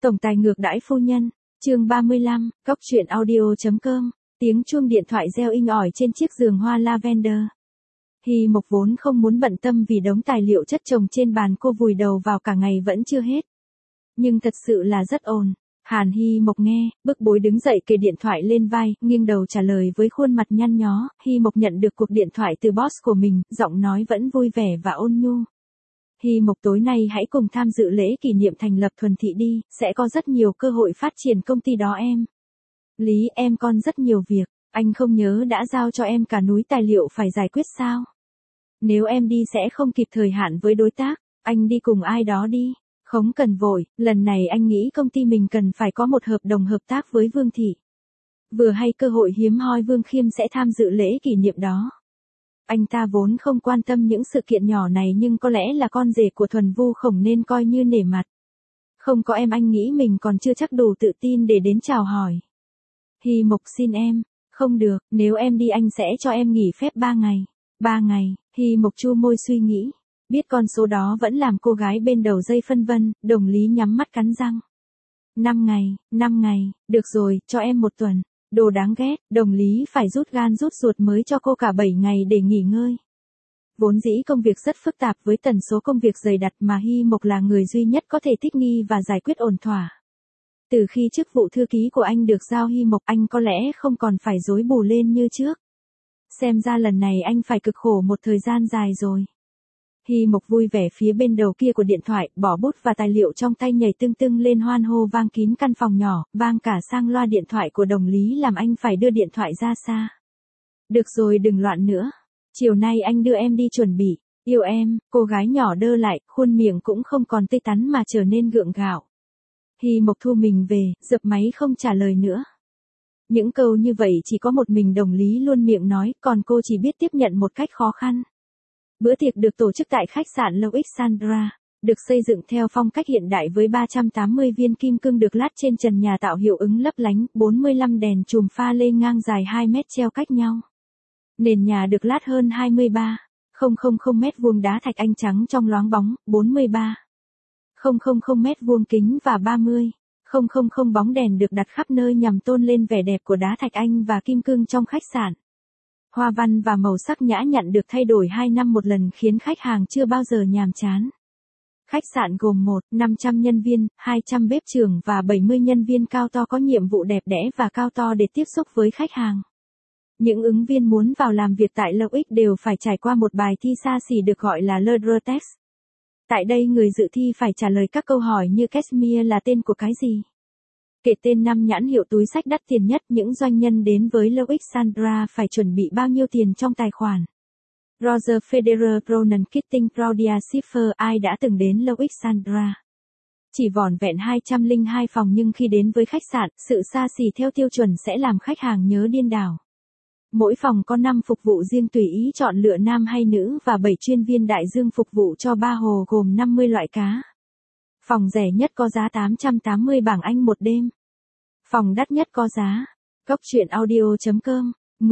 Tổng tài ngược đãi phu nhân, chương 35, Cóc truyện audio.com, tiếng chuông điện thoại reo inh ỏi trên chiếc giường hoa lavender. Hy Mộc vốn không muốn bận tâm vì đống tài liệu chất chồng trên bàn cô vùi đầu vào cả ngày vẫn chưa hết. Nhưng thật sự là rất ồn. Hàn Hy Mộc nghe, bức bối đứng dậy kề điện thoại lên vai, nghiêng đầu trả lời với khuôn mặt nhăn nhó. Hy Mộc nhận được cuộc điện thoại từ boss của mình, giọng nói vẫn vui vẻ và ôn nhu. Hy Mộc tối nay hãy cùng tham dự lễ kỷ niệm thành lập Thuần Thị đi, sẽ có rất nhiều cơ hội phát triển công ty đó em. Lý em còn rất nhiều việc, anh không nhớ đã giao cho em cả núi tài liệu phải giải quyết sao? Nếu em đi sẽ không kịp thời hạn với đối tác, anh đi cùng ai đó đi. Không cần vội, lần này anh nghĩ công ty mình cần phải có một hợp đồng hợp tác với Vương Thị. Vừa hay cơ hội hiếm hoi Vương Khiêm sẽ tham dự lễ kỷ niệm đó. Anh ta vốn không quan tâm những sự kiện nhỏ này nhưng có lẽ là con rể của Thuần Vu Khổng nên coi như nể mặt. Không có em anh nghĩ mình còn chưa chắc đủ tự tin để đến chào hỏi. Hy Mộc xin em, không được, nếu em đi anh sẽ cho em nghỉ phép 3 ngày. 3 ngày, Hy Mộc chu môi suy nghĩ. Biết con số đó vẫn làm cô gái bên đầu dây phân vân, Đồng Lý nhắm mắt cắn răng. 5 ngày, được rồi, cho em 1 tuần. Đồ đáng ghét, Đồng Lý phải rút gan rút ruột mới cho cô cả 7 ngày để nghỉ ngơi. Vốn dĩ công việc rất phức tạp với tần số công việc dày đặc mà Hy Mộc là người duy nhất có thể thích nghi và giải quyết ổn thỏa. Từ khi chức vụ thư ký của anh được giao Hy Mộc anh có lẽ không còn phải rối bù lên như trước. Xem ra lần này anh phải cực khổ một thời gian dài rồi. Hy Mộc vui vẻ phía bên đầu kia của điện thoại, bỏ bút và tài liệu trong tay nhảy tưng tưng lên hoan hô vang kín căn phòng nhỏ, vang cả sang loa điện thoại của Đồng Lý làm anh phải đưa điện thoại ra xa. Được rồi đừng loạn nữa. Chiều nay anh đưa em đi chuẩn bị. Yêu em, cô gái nhỏ đơ lại, khuôn miệng cũng không còn tươi tắn mà trở nên gượng gạo. Hy Mộc thu mình về, dập máy không trả lời nữa. Những câu như vậy chỉ có một mình Đồng Lý luôn miệng nói, còn cô chỉ biết tiếp nhận một cách khó khăn. Bữa tiệc được tổ chức tại khách sạn Loic Sandra, được xây dựng theo phong cách hiện đại với 380 viên kim cương được lát trên trần nhà tạo hiệu ứng lấp lánh, 45 đèn chùm pha lê ngang dài 2 mét treo cách nhau. Nền nhà được lát hơn 23,000 mét vuông đá thạch anh trắng trong loáng bóng, 43,000 mét vuông kính và 30,000 bóng đèn được đặt khắp nơi nhằm tôn lên vẻ đẹp của đá thạch anh và kim cương trong khách sạn. Hoa văn và màu sắc nhã nhặn được thay đổi 2 năm một lần khiến khách hàng chưa bao giờ nhàm chán. Khách sạn gồm 500 nhân viên, 200 bếp trưởng và 70 nhân viên cao to có nhiệm vụ đẹp đẽ và cao to để tiếp xúc với khách hàng. Những ứng viên muốn vào làm việc tại Loic đều phải trải qua một bài thi xa xỉ được gọi là Ledger Test. Tại đây người dự thi phải trả lời các câu hỏi như Cashmere là tên của cái gì? Kể tên 5 nhãn hiệu túi xách đắt tiền nhất, những doanh nhân đến với Loic Sandra phải chuẩn bị bao nhiêu tiền trong tài khoản. Roger Federer, Ronan Keating, Claudia Schiffer, ai đã từng đến Loic Sandra. Chỉ vỏn vẹn 202 phòng nhưng khi đến với khách sạn, sự xa xỉ theo tiêu chuẩn sẽ làm khách hàng nhớ điên đảo. Mỗi phòng có 5 phục vụ riêng tùy ý chọn lựa nam hay nữ và 7 chuyên viên đại dương phục vụ cho 3 hồ gồm 50 loại cá. Phòng rẻ nhất có giá 880 bảng Anh một đêm. Phòng đắt nhất có giá, Cóc truyện audio.com,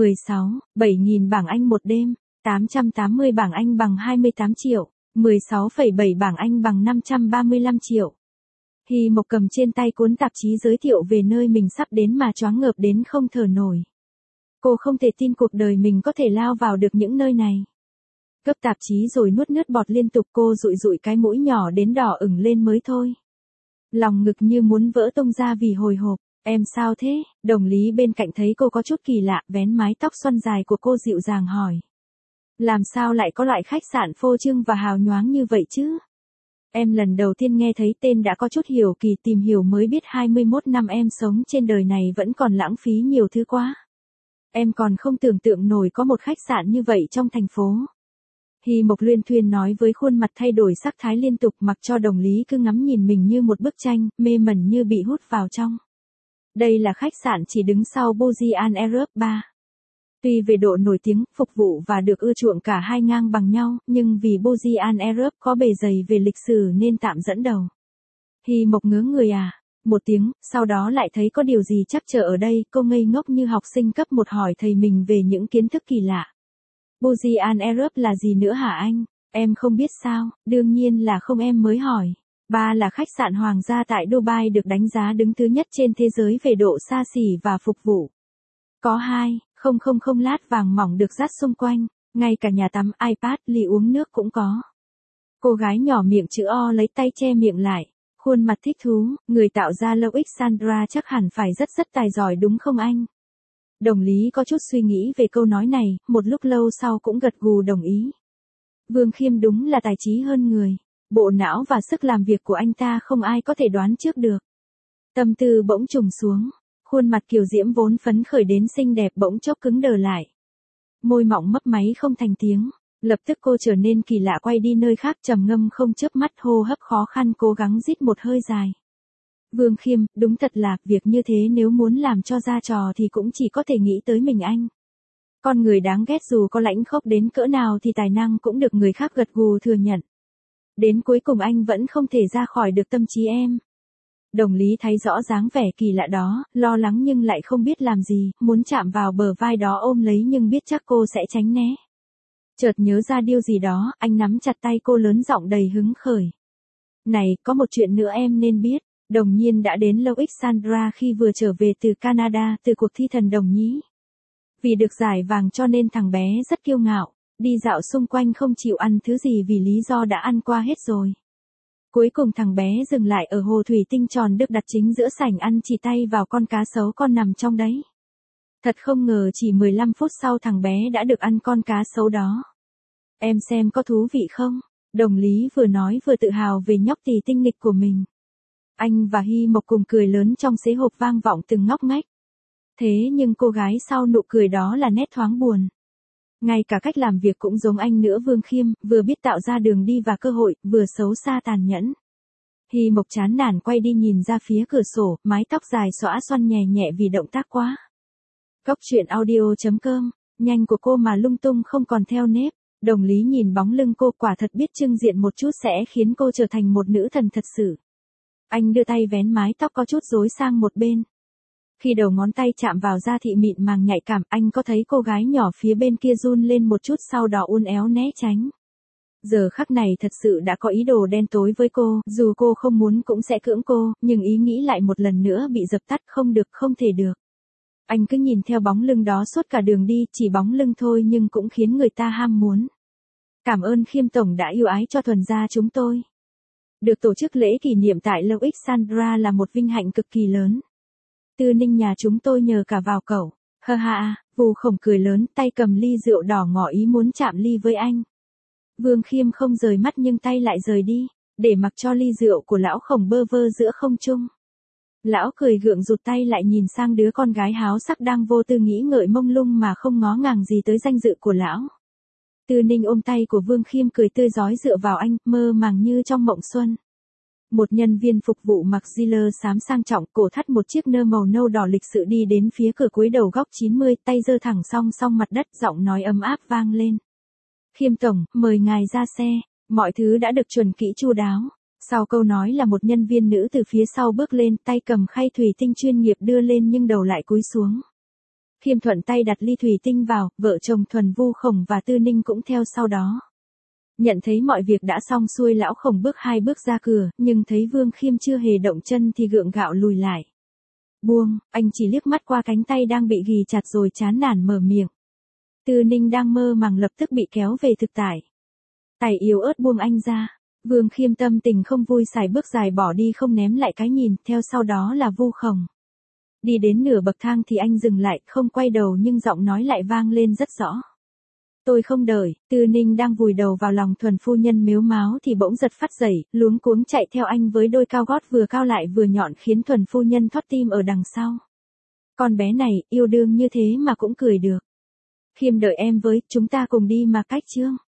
7.000 bảng Anh một đêm, 880 bảng Anh bằng 28 triệu, 16,7 bảng Anh bằng 535 triệu. Hy Mộc cầm trên tay cuốn tạp chí giới thiệu về nơi mình sắp đến mà choáng ngợp đến không thở nổi. Cô không thể tin cuộc đời mình có thể lao vào được những nơi này. Gấp tạp chí rồi nuốt nước bọt liên tục, cô dụi dụi cái mũi nhỏ đến đỏ ửng lên mới thôi. Lòng ngực như muốn vỡ tung ra vì hồi hộp. Em sao thế? Đồng Lý bên cạnh thấy cô có chút kỳ lạ, vén mái tóc xoăn dài của cô dịu dàng hỏi. Làm sao lại có loại khách sạn phô trương và hào nhoáng như vậy chứ? Em lần đầu tiên nghe thấy tên đã có chút hiểu kỳ, tìm hiểu mới biết 21 năm em sống trên đời này vẫn còn lãng phí nhiều thứ quá. Em còn không tưởng tượng nổi có một khách sạn như vậy trong thành phố. Hy Mộc luyên thuyên nói với khuôn mặt thay đổi sắc thái liên tục, mặc cho Đồng Lý cứ ngắm nhìn mình như một bức tranh, mê mẩn như bị hút vào trong. Đây là khách sạn chỉ đứng sau Burj Al Arab 3. Tuy về độ nổi tiếng, phục vụ và được ưa chuộng cả hai ngang bằng nhau, nhưng vì Burj Al Arab có bề dày về lịch sử nên tạm dẫn đầu. Hy Mộc ngớ người một tiếng, sau đó lại thấy có điều gì trắc trở ở đây, cô ngây ngốc như học sinh cấp 1 hỏi thầy mình về những kiến thức kỳ lạ. Burj Al Arab là gì nữa hả anh? Em không biết sao? Đương nhiên là không, em mới hỏi. 3 là khách sạn hoàng gia tại Dubai được đánh giá đứng thứ nhất trên thế giới về độ xa xỉ và phục vụ. Có 2,000 lát vàng mỏng được dát xung quanh, ngay cả nhà tắm, iPad, ly uống nước cũng có. Cô gái nhỏ miệng chữ O lấy tay che miệng lại, khuôn mặt thích thú, người tạo ra Loïc Sandra chắc hẳn phải rất tài giỏi đúng không anh? Đồng Lý có chút suy nghĩ về câu nói này, một lúc lâu sau cũng gật gù đồng ý. Vương Khiêm đúng là tài trí hơn người, bộ não và sức làm việc của anh ta không ai có thể đoán trước được. Tâm tư bỗng trùng xuống, khuôn mặt kiều diễm vốn phấn khởi đến xinh đẹp bỗng chốc cứng đờ lại. Môi mọng mấp máy không thành tiếng, lập tức cô trở nên kỳ lạ quay đi nơi khác trầm ngâm không chớp mắt hô hấp khó khăn cố gắng rít một hơi dài. Vương Khiêm, đúng thật là, việc như thế nếu muốn làm cho ra trò thì cũng chỉ có thể nghĩ tới mình anh. Con người đáng ghét dù có lãnh khốc đến cỡ nào thì tài năng cũng được người khác gật gù thừa nhận. Đến cuối cùng anh vẫn không thể ra khỏi được tâm trí em. Đồng Lý thấy rõ dáng vẻ kỳ lạ đó, lo lắng nhưng lại không biết làm gì, muốn chạm vào bờ vai đó ôm lấy nhưng biết chắc cô sẽ tránh né. Chợt nhớ ra điều gì đó, anh nắm chặt tay cô lớn giọng đầy hứng khởi. Này, có một chuyện nữa em nên biết, Đồng Nhiên đã đến Loïc Sandra khi vừa trở về từ Canada từ cuộc thi thần đồng nhí. Vì được giải vàng cho nên thằng bé rất kiêu ngạo, đi dạo xung quanh không chịu ăn thứ gì vì lý do đã ăn qua hết rồi. Cuối cùng thằng bé dừng lại ở hồ thủy tinh tròn được đặt chính giữa sảnh ăn chỉ tay vào con cá sấu con nằm trong đấy. Thật không ngờ chỉ 15 phút sau thằng bé đã được ăn con cá sấu đó. Em xem có thú vị không? Đồng Lý vừa nói vừa tự hào về nhóc tỳ tinh nghịch của mình. Anh và Hy Mộc cùng cười lớn trong xế hộp vang vọng từng ngóc ngách. Thế nhưng cô gái sau nụ cười đó là nét thoáng buồn. Ngay cả cách làm việc cũng giống anh nữa. Vương Khiêm, vừa biết tạo ra đường đi và cơ hội, vừa xấu xa tàn nhẫn. Hy Mộc chán nản quay đi nhìn ra phía cửa sổ, mái tóc dài xõa xoăn nhẹ nhẹ vì động tác quá. Góc truyện audio.com, nhanh của cô mà lung tung không còn theo nếp. Đồng Lý nhìn bóng lưng cô quả thật biết trưng diện một chút sẽ khiến cô trở thành một nữ thần thật sự. Anh đưa tay vén mái tóc có chút rối sang một bên. Khi đầu ngón tay chạm vào da thị mịn màng nhạy cảm, anh có thấy cô gái nhỏ phía bên kia run lên một chút sau đó uốn éo né tránh. Giờ khắc này thật sự đã có ý đồ đen tối với cô, dù cô không muốn cũng sẽ cưỡng cô, nhưng ý nghĩ lại một lần nữa bị dập tắt, không được, không thể được. Anh cứ nhìn theo bóng lưng đó suốt cả đường đi, chỉ bóng lưng thôi nhưng cũng khiến người ta ham muốn. Cảm ơn Khiêm Tổng đã yêu ái cho Thuần gia chúng tôi. Được tổ chức lễ kỷ niệm tại Loïc Sandra là một vinh hạnh cực kỳ lớn. Tư Ninh nhà chúng tôi nhờ cả vào cậu. Ha ha, Vù Khổng cười lớn, tay cầm ly rượu đỏ ngỏ ý muốn chạm ly với anh. Vương Khiêm không rời mắt nhưng tay lại rời đi, để mặc cho ly rượu của lão Khổng bơ vơ giữa không trung. Lão cười gượng rụt tay lại nhìn sang đứa con gái háo sắc đang vô tư nghĩ ngợi mông lung mà không ngó ngàng gì tới danh dự của lão. Tư Ninh ôm tay của Vương Khiêm cười tươi rói dựa vào anh, mơ màng như trong mộng xuân. Một nhân viên phục vụ mặc Ziller xám sang trọng, cổ thắt một chiếc nơ màu nâu đỏ lịch sự đi đến phía cửa cuối đầu góc 90, tay giơ thẳng song song mặt đất, giọng nói ấm áp vang lên. Khiêm Tổng, mời ngài ra xe, mọi thứ đã được chuẩn kỹ chu đáo. Sau câu nói là một nhân viên nữ từ phía sau bước lên, tay cầm khay thủy tinh chuyên nghiệp đưa lên nhưng đầu lại cúi xuống. Khiêm thuận tay đặt ly thủy tinh vào, vợ chồng Thuần Vu Khổng và Tư Ninh cũng theo sau đó. Nhận thấy mọi việc đã xong xuôi, lão Khổng bước 2 bước ra cửa, nhưng thấy Vương Khiêm chưa hề động chân thì gượng gạo lùi lại. Buông, anh chỉ liếc mắt qua cánh tay đang bị ghì chặt rồi chán nản mở miệng. Tư Ninh đang mơ màng lập tức bị kéo về thực tại. Tài yếu ớt buông anh ra. Vương Khiêm tâm tình không vui xài bước dài bỏ đi không ném lại cái nhìn, theo sau đó là Vu Khổng. Đi đến nửa bậc thang thì anh dừng lại, không quay đầu nhưng giọng nói lại vang lên rất rõ. Tôi không đợi. Tư Ninh đang vùi đầu vào lòng Thuần phu nhân mếu máo thì bỗng giật phát dậy, luống cuống chạy theo anh với đôi cao gót vừa cao lại vừa nhọn khiến Thuần phu nhân thót tim ở đằng sau. Con bé này, yêu đương như thế mà cũng cười được. Khiêm đợi em với, chúng ta cùng đi mà cách chương.